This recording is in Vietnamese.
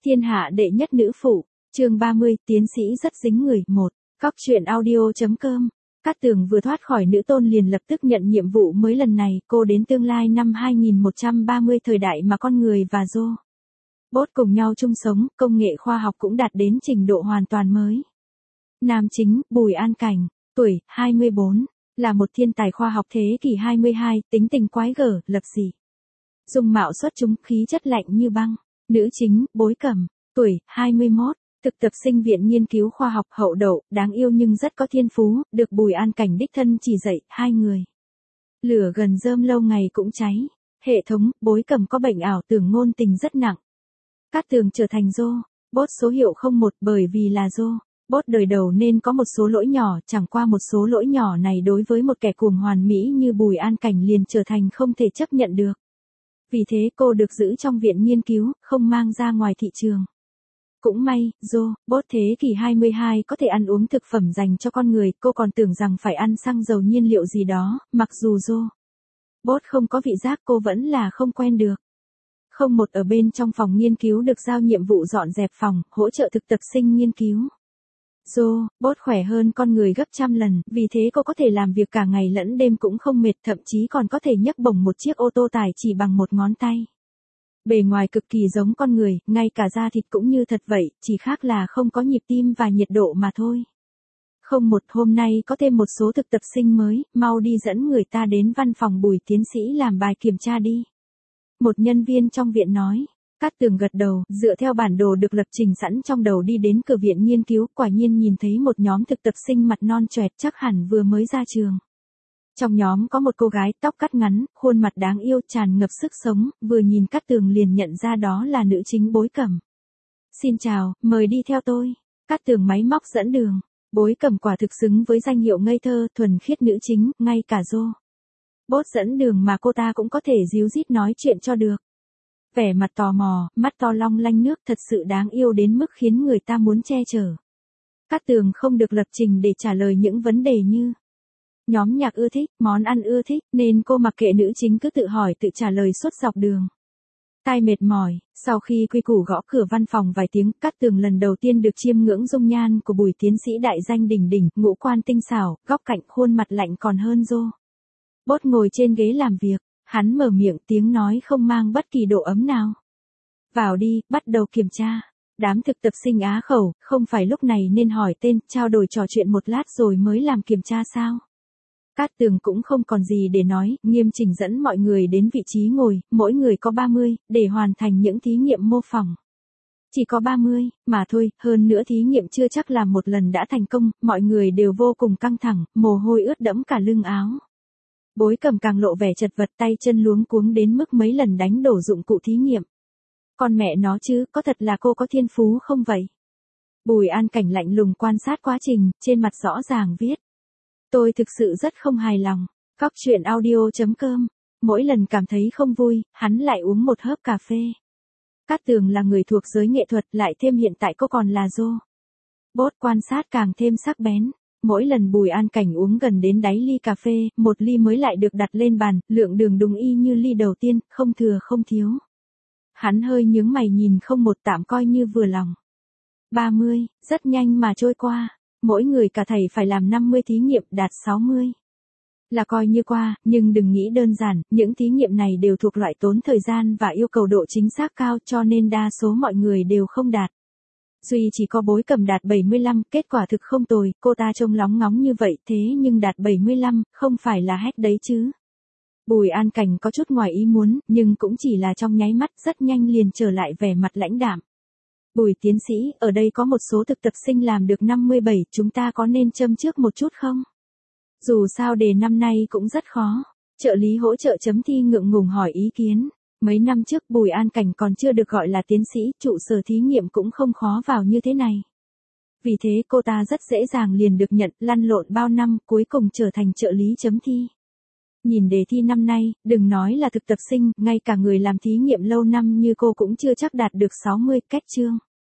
Thiên hạ đệ nhất nữ phụ, chương 30, tiến sĩ rất dính người, 1. Cóc truyện audio.com. Cát Tường vừa thoát khỏi nữ tôn liền lập tức nhận nhiệm vụ mới, lần này cô đến tương lai năm 2130, thời đại mà con người và robot cùng nhau chung sống, công nghệ khoa học cũng đạt đến trình độ hoàn toàn mới. Nam chính, Bùi An Cảnh, tuổi 24, là một thiên tài khoa học thế kỷ 22, tính tình quái gở, lập dị. Dung mạo xuất chúng, khí chất lạnh như băng. Nữ chính, Bối Cẩm, tuổi 21, thực tập sinh viện nghiên cứu khoa học, hậu đậu, đáng yêu nhưng rất có thiên phú, được Bùi An Cảnh đích thân chỉ dạy, hai người lửa gần rơm lâu ngày cũng cháy. Hệ thống, Bối Cẩm có bệnh ảo tưởng ngôn tình rất nặng. Cát Tường trở thành robot số hiệu 01 bởi vì là robot đời đầu nên có một số lỗi nhỏ, chẳng qua một số lỗi nhỏ này đối với một kẻ cuồng hoàn mỹ như Bùi An Cảnh liền trở thành không thể chấp nhận được. Vì thế cô được giữ trong viện nghiên cứu, không mang ra ngoài thị trường. Cũng may, robot thế kỷ 22 có thể ăn uống thực phẩm dành cho con người, cô còn tưởng rằng phải ăn xăng dầu nhiên liệu gì đó, mặc dù robot không có vị giác cô vẫn là không quen được. 01 ở bên trong phòng nghiên cứu được giao nhiệm vụ dọn dẹp phòng, hỗ trợ thực tập sinh nghiên cứu. Robot khỏe hơn con người gấp trăm lần, vì thế cô có thể làm việc cả ngày lẫn đêm cũng không mệt, thậm chí còn có thể nhấc bổng một chiếc ô tô tải chỉ bằng một ngón tay. Bề ngoài cực kỳ giống con người, ngay cả da thịt cũng như thật vậy, chỉ khác là không có nhịp tim và nhiệt độ mà thôi. 01 hôm nay có thêm một số thực tập sinh mới, mau đi dẫn người ta đến văn phòng Bùi tiến sĩ làm bài kiểm tra đi. Một nhân viên trong viện nói. Cát Tường gật đầu, dựa theo bản đồ được lập trình sẵn trong đầu đi đến cửa viện nghiên cứu, quả nhiên nhìn thấy một nhóm thực tập sinh mặt non choẹt, chắc hẳn vừa mới ra trường. Trong nhóm có một cô gái tóc cắt ngắn, khuôn mặt đáng yêu, tràn ngập sức sống, vừa nhìn Cát Tường liền nhận ra đó là nữ chính Bối Cẩm. Xin chào, mời đi theo tôi. Cát Tường máy móc dẫn đường. Bối Cẩm quả thực xứng với danh hiệu ngây thơ, thuần khiết nữ chính, ngay cả robot dẫn đường mà cô ta cũng có thể díu dít nói chuyện cho được. Vẻ mặt tò mò, mắt to long lanh nước, thật sự đáng yêu đến mức khiến người ta muốn che chở. Cát Tường không được lập trình để trả lời những vấn đề như nhóm nhạc ưa thích, món ăn ưa thích, nên cô mặc kệ nữ chính cứ tự hỏi tự trả lời suốt dọc đường. Tai mệt mỏi, sau khi quy củ gõ cửa văn phòng vài tiếng, Cát Tường lần đầu tiên được chiêm ngưỡng dung nhan của Bùi tiến sĩ đại danh đỉnh đỉnh, ngũ quan tinh xảo, góc cạnh khuôn mặt lạnh còn hơn robot ngồi trên ghế làm việc. Hắn mở miệng, tiếng nói không mang bất kỳ độ ấm nào. Vào đi, bắt đầu kiểm tra. Đám thực tập sinh á khẩu, không phải lúc này nên hỏi tên, trao đổi trò chuyện một lát rồi mới làm kiểm tra sao? Cát Tường cũng không còn gì để nói, nghiêm chỉnh dẫn mọi người đến vị trí ngồi, mỗi người có 30, để hoàn thành những thí nghiệm mô phỏng. Chỉ có 30, mà thôi, hơn nữa thí nghiệm chưa chắc là một lần đã thành công, mọi người đều vô cùng căng thẳng, mồ hôi ướt đẫm cả lưng áo. Bối Cẩm càng lộ vẻ chật vật, tay chân luống cuống đến mức mấy lần đánh đổ dụng cụ thí nghiệm. Con mẹ nó chứ, có thật là cô có thiên phú không vậy? Bùi An Cảnh lạnh lùng quan sát quá trình, trên mặt rõ ràng viết. Tôi thực sự rất không hài lòng. Cóc truyện audio.com. Mỗi lần cảm thấy không vui, hắn lại uống một hớp cà phê. Cát Tường là người thuộc giới nghệ thuật, lại thêm hiện tại cô còn là robot, quan sát càng thêm sắc bén. Mỗi lần Bùi An Cảnh uống gần đến đáy ly cà phê, một ly mới lại được đặt lên bàn, lượng đường đúng y như ly đầu tiên, không thừa không thiếu. Hắn hơi nhướng mày nhìn 01 tạm coi như vừa lòng. 30, rất nhanh mà trôi qua, mỗi người cả thầy phải làm 50 thí nghiệm, đạt 60. Là coi như qua, nhưng đừng nghĩ đơn giản, những thí nghiệm này đều thuộc loại tốn thời gian và yêu cầu độ chính xác cao, cho nên đa số mọi người đều không đạt. Duy chỉ có Bối Cẩm đạt 75, kết quả thực không tồi, cô ta trông lóng ngóng như vậy, thế nhưng đạt 75, không phải là hét đấy chứ. Bùi An Cảnh có chút ngoài ý muốn, nhưng cũng chỉ là trong nháy mắt, rất nhanh liền trở lại vẻ mặt lãnh đạm. Bùi tiến sĩ, ở đây có một số thực tập sinh làm được 57, chúng ta có nên châm trước một chút không? Dù sao đề năm nay cũng rất khó. Trợ lý hỗ trợ chấm thi ngượng ngùng hỏi ý kiến. Mấy năm trước Bùi An Cảnh còn chưa được gọi là tiến sĩ, trụ sở thí nghiệm cũng không khó vào như thế này. Vì thế cô ta rất dễ dàng liền được nhận, lăn lộn bao năm, cuối cùng trở thành trợ lý chấm thi. Nhìn đề thi năm nay, đừng nói là thực tập sinh, ngay cả người làm thí nghiệm lâu năm như cô cũng chưa chắc đạt được 60, cách chương.